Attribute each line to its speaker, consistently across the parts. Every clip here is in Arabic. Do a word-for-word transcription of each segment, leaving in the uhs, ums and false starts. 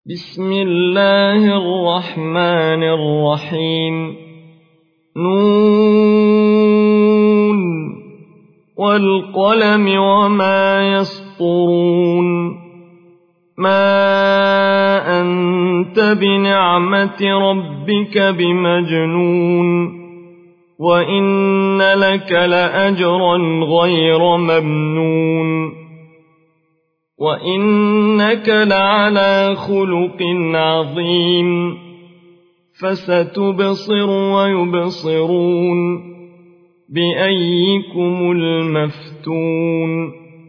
Speaker 1: بسم الله الرحمن الرحيم. نون والقلم وما يسطرون. ما أنت بنعمة ربك بمجنون، وإن لك لأجرا غير ممنون، وإنك لعلى خلق عظيم. فستبصر ويبصرون بأيكم المفتون.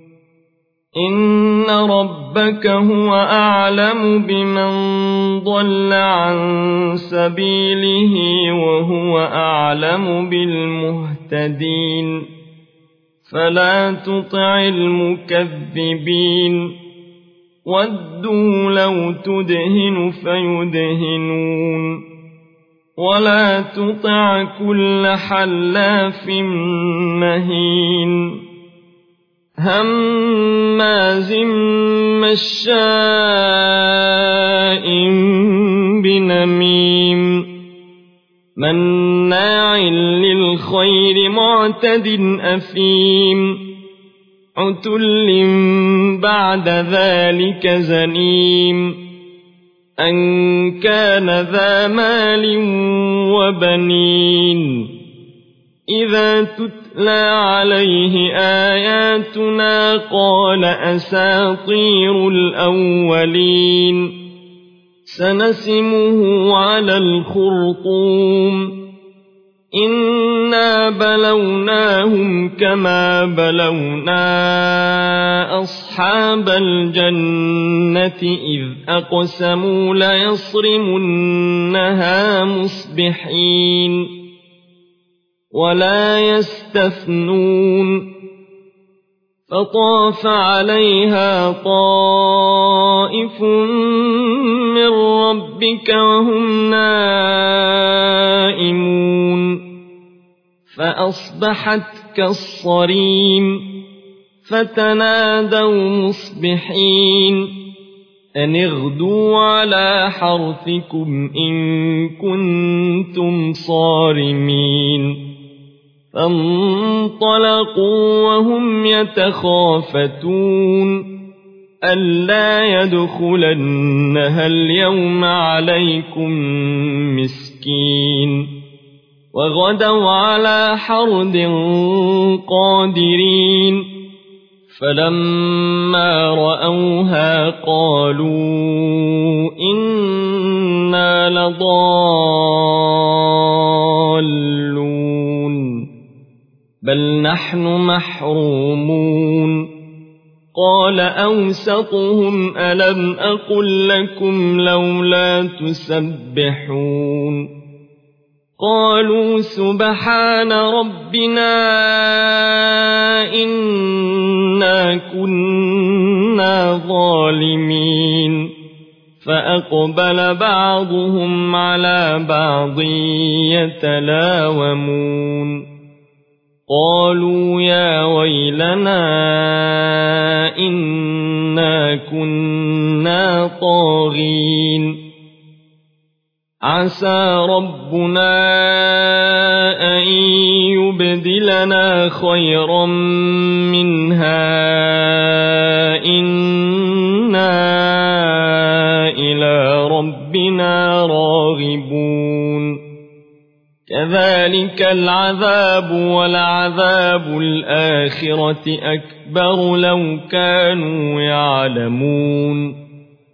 Speaker 1: إن ربك هو أعلم بمن ضل عن سبيله وهو أعلم بالمهتدين. فلا تطع المكذبين، ودوا لو تدهن فيدهنون. ولا تطع كل حلاف مهين هماز مشاء بنميم مناع للخير معتد أثيم عتل بعد ذلك زنيم أن كان ذا مال وبنين. إذا تتلى عليه آياتنا قال أساطير الأولين. سنسمه على الخرطوم. إنا بلوناهم كما بلونا أصحاب الجنة إذ أقسموا ليصرمنها مصبحين ولا يستثنون. فطاف عليها طائف من ربك وهم نائمون فأصبحت كالصريم. فتنادوا مصبحين أن اغدوا على حرثكم إن كنتم صارمين. فانطلقوا وهم يتخافتون ألا يدخلنها اليوم عليكم مسكين. وغدوا على حرد قادرين. فلما رأوها قالوا إنا لضالون بل نحن محرومون. قال أوسطهم ألم أقل لكم لولا تسبحون. قالوا سبحان ربنا إنا كنا ظالمين. فأقبل بعضهم على بعض يتلاومون. قالوا يا ويلنا إنا كنا طاغين. عسى ربنا أن يبدلنا خيرا منها إنا إلى ربنا راغبون. كذلك العذاب ولعذاب الآخرة أكبر لو كانوا يعلمون.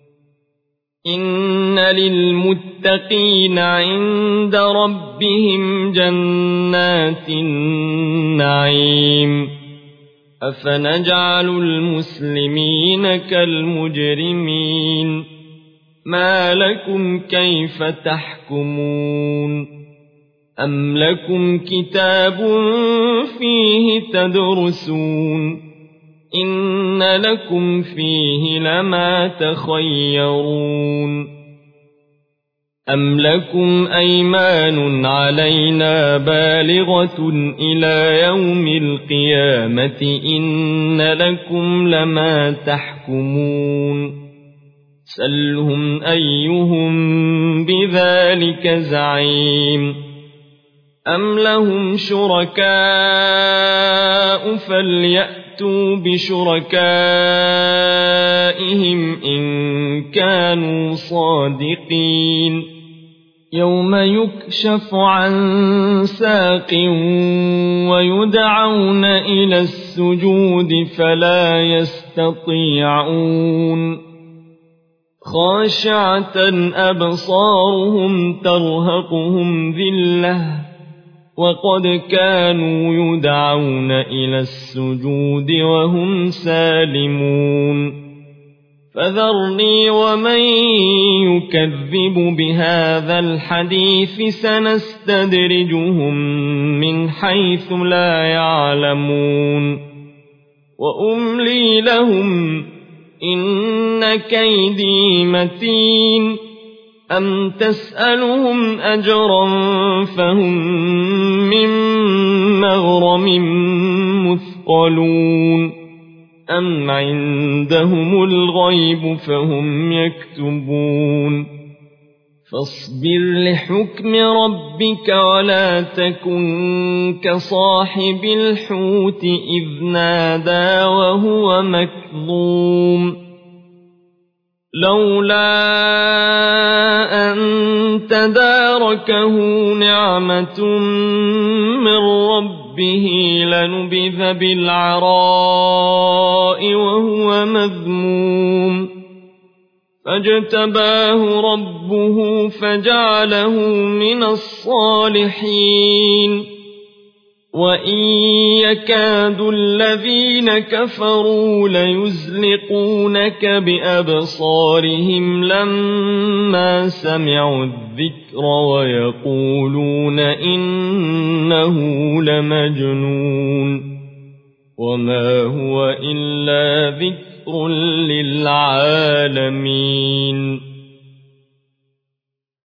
Speaker 1: إن للمتقين عند ربهم جنات النعيم. أفنجعل المسلمين كالمجرمين. ما لكم كيف تحكمون؟ أم لكم كتاب فيه تدرسون إن لكم فيه لما تخيرون. أم لكم أيمان علينا بالغة إلى يوم القيامة إن لكم لما تحكمون. سلهم أيهم بذلك زعيم أم لهم شركاء فليأتوا بشركائهم إن كانوا صادقين يوم يكشف عن ساق ويدعون إلى السجود فلا يستطيعون خاشعة أبصارهم ترهقهم ذلة وقد كانوا يدعون إلى السجود وهم سالمون فذرني ومن يكذب بهذا الحديث سنستدرجهم من حيث لا يعلمون وأملي لهم إن كيدي متين أم تسألهم أجرا فهم من مغرم مثقلون أم عندهم الغيب فهم يكتبون فاصبر لحكم ربك ولا تكن كصاحب الحوت إذ نادى وهو مكظوم لولا أن تداركه نعمة من ربه لنبذ بالعراء وهو مذموم فاجتباه ربه فجعله من الصالحين وإن يكاد الذين كفروا ليزلقونك بأبصارهم لما سمعوا الذكر ويقولون إنه لمجنون وما هو إلا ذكر للعالمين